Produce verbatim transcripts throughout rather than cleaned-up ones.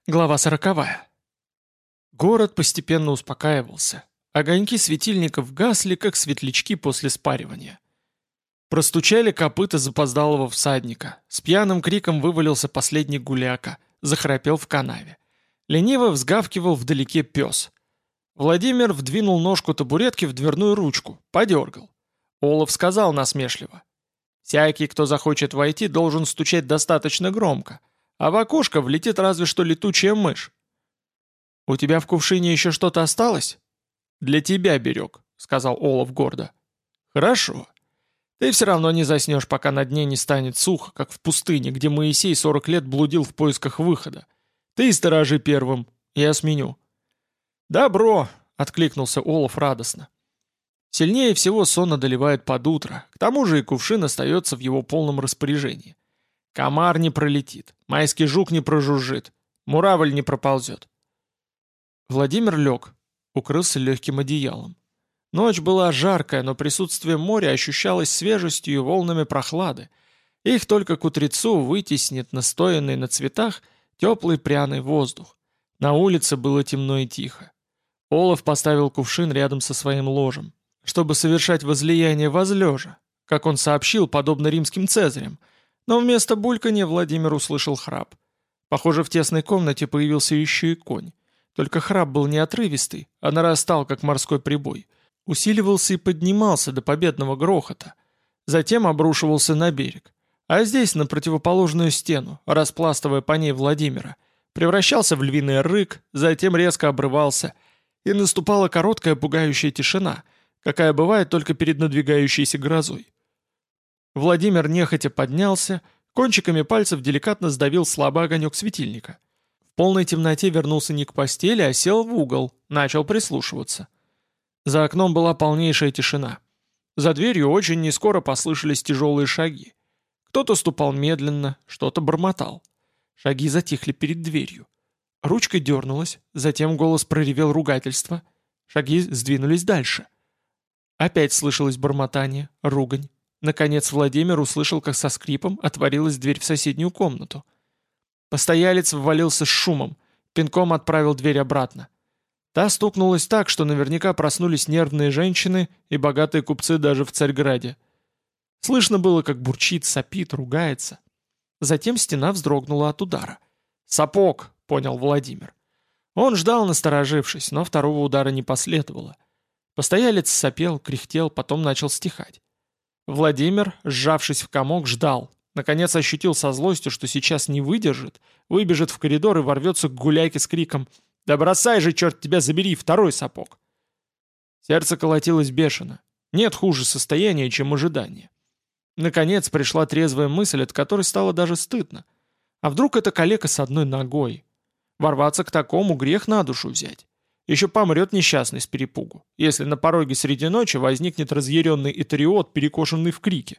Глава сороковая. Город постепенно успокаивался. Огоньки светильников гасли, как светлячки после спаривания. Простучали копыта запоздалого всадника. С пьяным криком вывалился последний гуляка. Захрапел в канаве. Лениво взгавкивал вдалеке пес. Владимир вдвинул ножку табуретки в дверную ручку. Подергал. Олаф сказал насмешливо. «Всякий, кто захочет войти, должен стучать достаточно громко. А в окошко влетит разве что летучая мышь. «У тебя в кувшине еще что-то осталось?» «Для тебя берег», — сказал Олаф гордо. «Хорошо. Ты все равно не заснешь, пока на дне не станет сухо, как в пустыне, где Моисей сорок лет блудил в поисках выхода. Ты и сторожи первым, я сменю». «Добро», — откликнулся Олаф радостно. Сильнее всего сон одолевает под утро, к тому же и кувшин остается в его полном распоряжении. Комар не пролетит, майский жук не прожужжит, муравль не проползет. Владимир лег, укрылся легким одеялом. Ночь была жаркая, но присутствие моря ощущалось свежестью и волнами прохлады. Их только к утрецу вытеснит настоянный на цветах теплый пряный воздух. На улице было темно и тихо. Олаф поставил кувшин рядом со своим ложем, чтобы совершать возлияние возлежа, как он сообщил, подобно римским цезарям. Но вместо бульканья Владимир услышал храп. Похоже, в тесной комнате появился еще и конь. Только храп был не отрывистый, а нарастал, как морской прибой. Усиливался и поднимался до победного грохота. Затем обрушивался на берег. А здесь, на противоположную стену, распластывая по ней Владимира, превращался в львиный рык, затем резко обрывался, и наступала короткая пугающая тишина, какая бывает только перед надвигающейся грозой. Владимир нехотя поднялся, кончиками пальцев деликатно сдавил слабый огонек светильника. В полной темноте вернулся не к постели, а сел в угол, начал прислушиваться. За окном была полнейшая тишина. За дверью очень нескоро послышались тяжелые шаги. Кто-то ступал медленно, что-то бормотал. Шаги затихли перед дверью. Ручка дернулась, затем голос проревел ругательство. Шаги сдвинулись дальше. Опять слышалось бормотание, ругань. Наконец Владимир услышал, как со скрипом отворилась дверь в соседнюю комнату. Постоялец ввалился с шумом, пинком отправил дверь обратно. Та стукнулась так, что наверняка проснулись нервные женщины и богатые купцы даже в Царьграде. Слышно было, как бурчит, сопит, ругается. Затем стена вздрогнула от удара. «Сапог!» — понял Владимир. Он ждал, насторожившись, но второго удара не последовало. Постоялец сопел, кряхтел, потом начал стихать. Владимир, сжавшись в комок, ждал. Наконец ощутил со злостью, что сейчас не выдержит, выбежит в коридор и ворвется к гуляйке с криком «Да бросай же, черт тебя забери, второй сапог!» Сердце колотилось бешено. Нет хуже состояния, чем ожидание. Наконец пришла трезвая мысль, от которой стало даже стыдно. А вдруг это калека с одной ногой? Ворваться к такому грех на душу взять. Еще помрет несчастный с перепугу, если на пороге среди ночи возникнет разъяренный итариот, перекошенный в крике.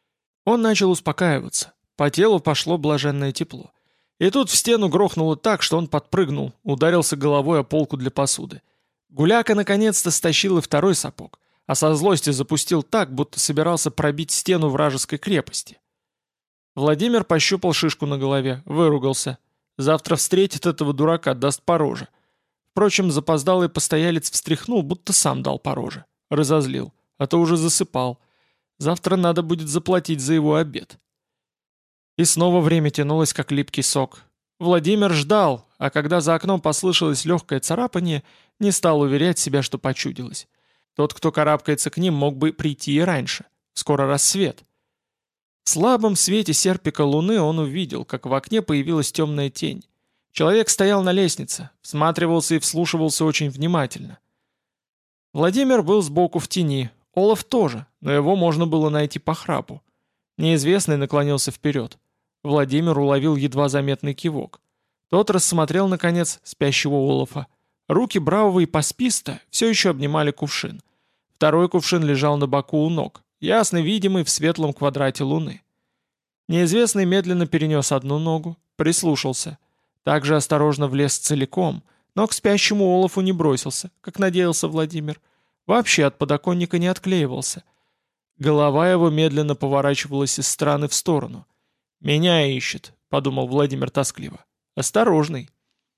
Он начал успокаиваться. По телу пошло блаженное тепло. И тут в стену грохнуло так, что он подпрыгнул, ударился головой о полку для посуды. Гуляка наконец-то стащил и второй сапог, а со злости запустил так, будто собирался пробить стену вражеской крепости. Владимир пощупал шишку на голове, выругался. Завтра встретит этого дурака, даст по роже. Впрочем, запоздалый постоялец встряхнул, будто сам дал по роже. Разозлил, а то уже засыпал. Завтра надо будет заплатить за его обед. И снова время тянулось, как липкий сок. Владимир ждал, а когда за окном послышалось легкое царапание, не стал уверять себя, что почудилось. Тот, кто карабкается к ним, мог бы прийти и раньше. Скоро рассвет. В слабом свете серпика луны он увидел, как в окне появилась темная тень. Человек стоял на лестнице, всматривался и вслушивался очень внимательно. Владимир был сбоку в тени, Олаф тоже, но его можно было найти по храпу. Неизвестный наклонился вперед. Владимир уловил едва заметный кивок. Тот рассмотрел, наконец, спящего Олафа. Руки бравого и пасписта все еще обнимали кувшин. Второй кувшин лежал на боку у ног, ясно видимый в светлом квадрате луны. Неизвестный медленно перенес одну ногу, прислушался. Также осторожно влез целиком, но к спящему Олафу не бросился, как надеялся Владимир. Вообще от подоконника не отклеивался. Голова его медленно поворачивалась из стороны в сторону. «Меня ищет», — подумал Владимир тоскливо. «Осторожный».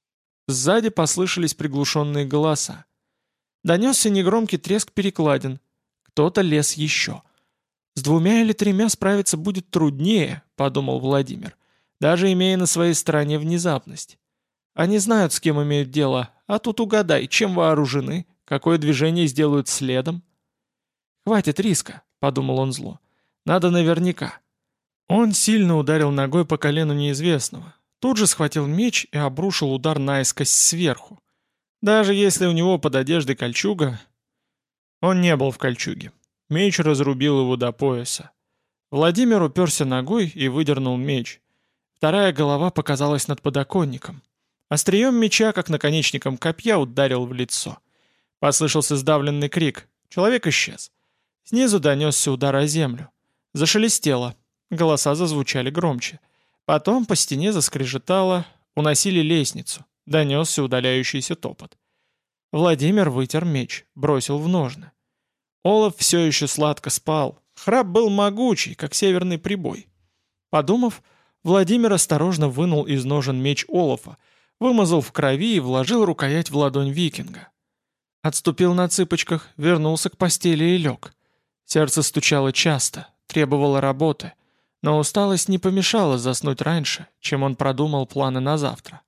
Сзади послышались приглушенные голоса. Донесся негромкий треск перекладин. Кто-то лез еще. «С двумя или тремя справиться будет труднее», — подумал Владимир, даже имея на своей стороне внезапность. Они знают, с кем имеют дело, а тут угадай, чем вооружены, какое движение сделают следом. «Хватит риска», — подумал он зло. «Надо наверняка». Он сильно ударил ногой по колену неизвестного. Тут же схватил меч и обрушил удар наискось сверху. Даже если у него под одеждой кольчуга... Он не был в кольчуге. Меч разрубил его до пояса. Владимир уперся ногой и выдернул меч. Вторая голова показалась над подоконником. Острием меча, как наконечником копья, ударил в лицо. Послышался сдавленный крик. Человек исчез. Снизу донесся удар о землю. Зашелестело. Голоса зазвучали громче. Потом по стене заскрежетало, уносили лестницу. Донесся удаляющийся топот. Владимир вытер меч, бросил в ножны. Олаф все еще сладко спал. Храп был могучий, как северный прибой. Подумав, Владимир осторожно вынул из ножен меч Олафа, вымазал в крови и вложил рукоять в ладонь викинга. Отступил на цыпочках, вернулся к постели и лег. Сердце стучало часто, требовало работы, но усталость не помешала заснуть раньше, чем он продумал планы на завтра.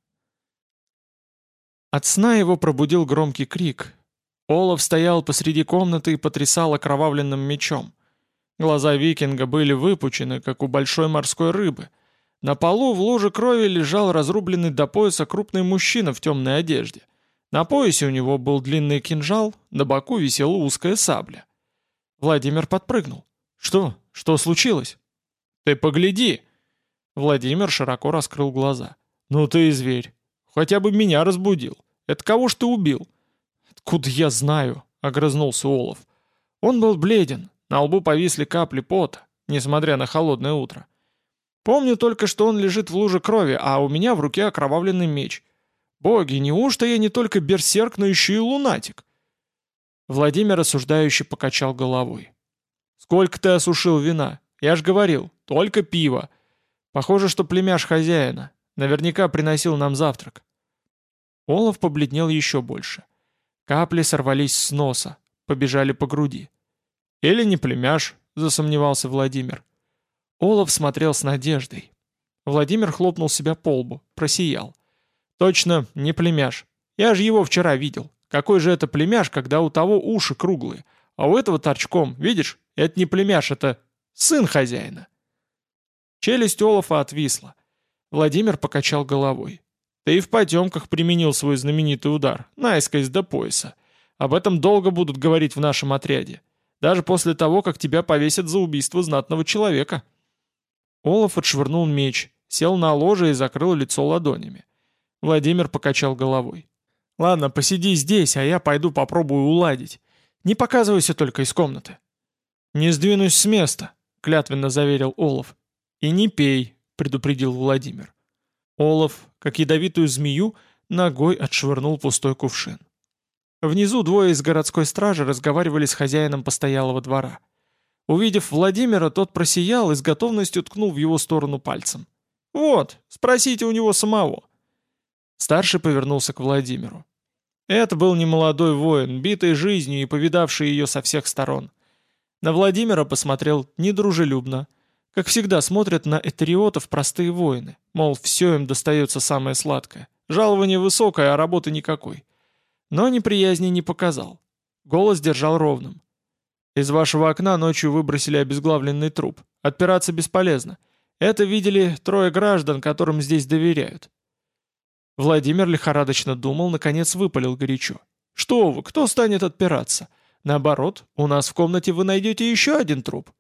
От сна его пробудил громкий крик. Олаф стоял посреди комнаты и потрясал окровавленным мечом. Глаза викинга были выпучены, как у большой морской рыбы. На полу в луже крови лежал разрубленный до пояса крупный мужчина в темной одежде. На поясе у него был длинный кинжал, на боку висела узкая сабля. Владимир подпрыгнул. «Что? Что случилось?» «Ты погляди!» Владимир широко раскрыл глаза. «Ну ты и зверь. Хотя бы меня разбудил. Это кого ж ты убил?» «Откуда я знаю?» — огрызнулся Олаф. Он был бледен, на лбу повисли капли пота, несмотря на холодное утро. «Помню только, что он лежит в луже крови, а у меня в руке окровавленный меч. Боги, неужто я не только берсерк, но еще и лунатик?» Владимир осуждающе покачал головой. «Сколько ты осушил вина? Я ж говорил, только пиво. Похоже, что племяш хозяина. Наверняка приносил нам завтрак». Олаф побледнел еще больше. Капли сорвались с носа, побежали по груди. «Или не племяш», — засомневался Владимир. Олаф смотрел с надеждой. Владимир хлопнул себя по лбу, просиял. «Точно, не племяш. Я же его вчера видел. Какой же это племяш, когда у того уши круглые, а у этого торчком, видишь? Это не племяш, это сын хозяина». Челюсть Олафа отвисла. Владимир покачал головой. «Ты и в потемках применил свой знаменитый удар, наискось до пояса. Об этом долго будут говорить в нашем отряде. Даже после того, как тебя повесят за убийство знатного человека». Олаф отшвырнул меч, сел на ложе и закрыл лицо ладонями. Владимир покачал головой. «Ладно, посиди здесь, а я пойду попробую уладить. Не показывайся только из комнаты». «Не сдвинусь с места», — клятвенно заверил Олаф. «И не пей», — предупредил Владимир. Олаф, как ядовитую змею, ногой отшвырнул пустой кувшин. Внизу двое из городской стражи разговаривали с хозяином постоялого двора. Увидев Владимира, тот просиял и с готовностью ткнул в его сторону пальцем. «Вот, спросите у него самого». Старший повернулся к Владимиру. Это был немолодой воин, битый жизнью и повидавший ее со всех сторон. На Владимира посмотрел недружелюбно, как всегда смотрят на этериотов простые воины, мол, все им достается самое сладкое, жалование высокое, а работы никакой. Но неприязни не показал. Голос держал ровным. «Из вашего окна ночью выбросили обезглавленный труп. Отпираться бесполезно. Это видели трое граждан, которым здесь доверяют». Владимир лихорадочно думал, наконец выпалил горячо. «Что вы, кто станет отпираться? Наоборот, у нас в комнате вы найдете еще один труп».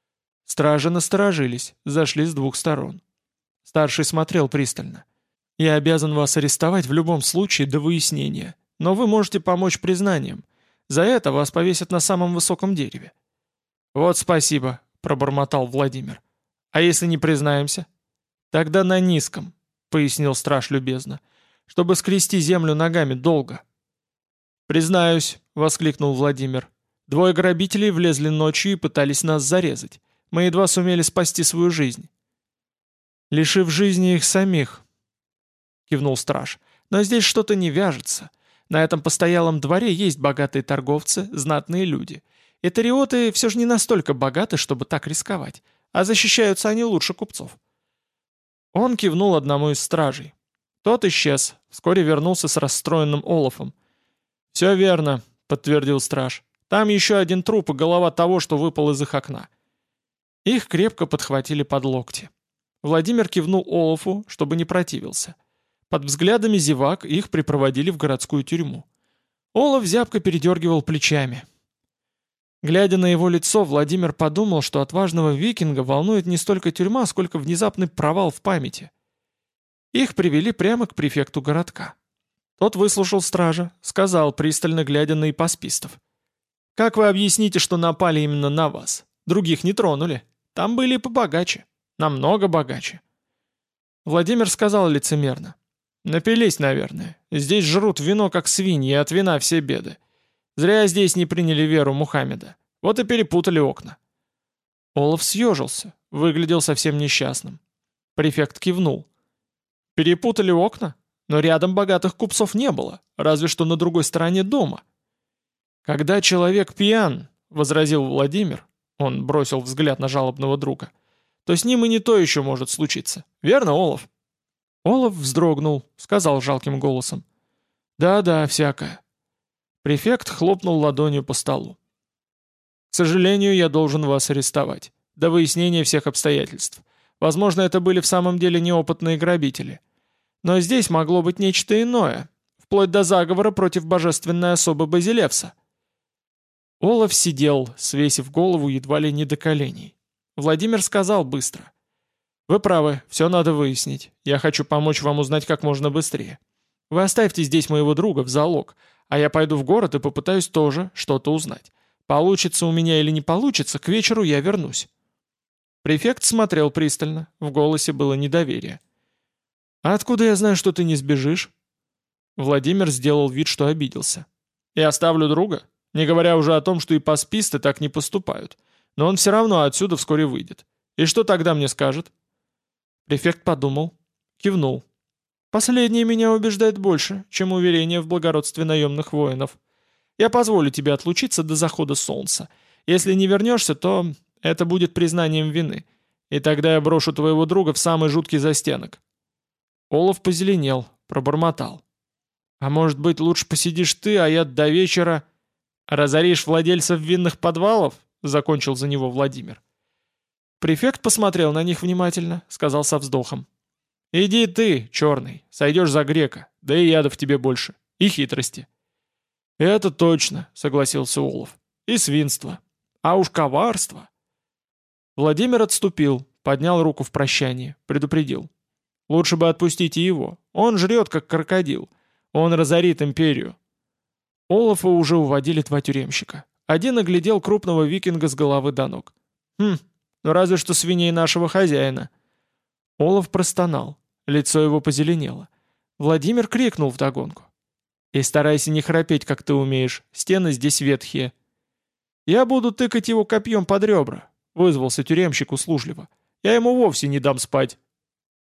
Стражи насторожились, зашли с двух сторон. Старший смотрел пристально. «Я обязан вас арестовать в любом случае до выяснения, но вы можете помочь признанием. За это вас повесят на самом высоком дереве». «Вот спасибо», — пробормотал Владимир. «А если не признаемся?» «Тогда на низком», — пояснил страж любезно, «чтобы скрести землю ногами долго». «Признаюсь», — воскликнул Владимир. «Двое грабителей влезли ночью и пытались нас зарезать. Мы едва сумели спасти свою жизнь». «Лишив жизни их самих», — кивнул страж. Но здесь что-то не вяжется. На этом постоялом дворе есть богатые торговцы, знатные люди. Этериоты все же не настолько богаты, чтобы так рисковать, а защищаются они лучше купцов. Он кивнул одному из стражей. Тот исчез, вскоре вернулся с расстроенным Олафом. «Все верно», — подтвердил страж. «Там еще один труп и голова того, что выпал из их окна». Их крепко подхватили под локти. Владимир кивнул Олафу, чтобы не противился. Под взглядами зевак их припроводили в городскую тюрьму. Олаф зябко передергивал плечами. Глядя на его лицо, Владимир подумал, что отважного викинга волнует не столько тюрьма, сколько внезапный провал в памяти. Их привели прямо к префекту городка. Тот выслушал стража, сказал, пристально глядя на ипоспистов. «Как вы объясните, что напали именно на вас? Других не тронули. Там были и побогаче. Намного богаче». Владимир сказал лицемерно. «Напились, наверное. Здесь жрут вино, как свиньи, и от вина все беды. Зря здесь не приняли веру Мухаммеда. Вот и перепутали окна». Олаф съежился, выглядел совсем несчастным. Префект кивнул. «Перепутали окна? Но рядом богатых купцов не было, разве что на другой стороне дома». «Когда человек пьян», — возразил Владимир, он бросил взгляд на жалобного друга, «то с ним и не то еще может случиться. Верно, Олаф?» Олаф вздрогнул, сказал жалким голосом. «Да-да, всякое». Префект хлопнул ладонью по столу. «К сожалению, я должен вас арестовать. До выяснения всех обстоятельств. Возможно, это были в самом деле неопытные грабители. Но здесь могло быть нечто иное, вплоть до заговора против божественной особы Базилевса». Олаф сидел, свесив голову едва ли не до коленей. Владимир сказал быстро. «Вы правы, все надо выяснить. Я хочу помочь вам узнать как можно быстрее. Вы оставьте здесь моего друга в залог, а я пойду в город и попытаюсь тоже что-то узнать. Получится у меня или не получится, к вечеру я вернусь». Префект смотрел пристально, в голосе было недоверие. «А откуда я знаю, что ты не сбежишь?» Владимир сделал вид, что обиделся. «Я оставлю друга, не говоря уже о том, что и пасписты так не поступают. Но он все равно отсюда вскоре выйдет. И что тогда мне скажет?» Префект подумал, кивнул. «Последнее меня убеждает больше, чем уверение в благородстве наемных воинов. Я позволю тебе отлучиться до захода солнца. Если не вернешься, то это будет признанием вины. И тогда я брошу твоего друга в самый жуткий застенок». Олаф позеленел, пробормотал. «А может быть, лучше посидишь ты, а я до вечера...» «Разоришь владельцев винных подвалов?» — закончил за него Владимир. Префект посмотрел на них внимательно, сказал со вздохом. «Иди ты, черный, сойдешь за грека, да и ядов тебе больше, и хитрости». «Это точно», — согласился Олаф, — «и свинство. А уж коварство». Владимир отступил, поднял руку в прощание, предупредил. «Лучше бы отпустите его, он жрет, как крокодил, он разорит империю». Олафа уже уводили два тюремщика. Один оглядел крупного викинга с головы до ног. «Хм, ну разве что свиней нашего хозяина». Олаф простонал, лицо его позеленело. Владимир крикнул вдогонку. «И старайся не храпеть, как ты умеешь, стены здесь ветхие». «Я буду тыкать его копьем под ребра», — вызвался тюремщик услужливо. «Я ему вовсе не дам спать,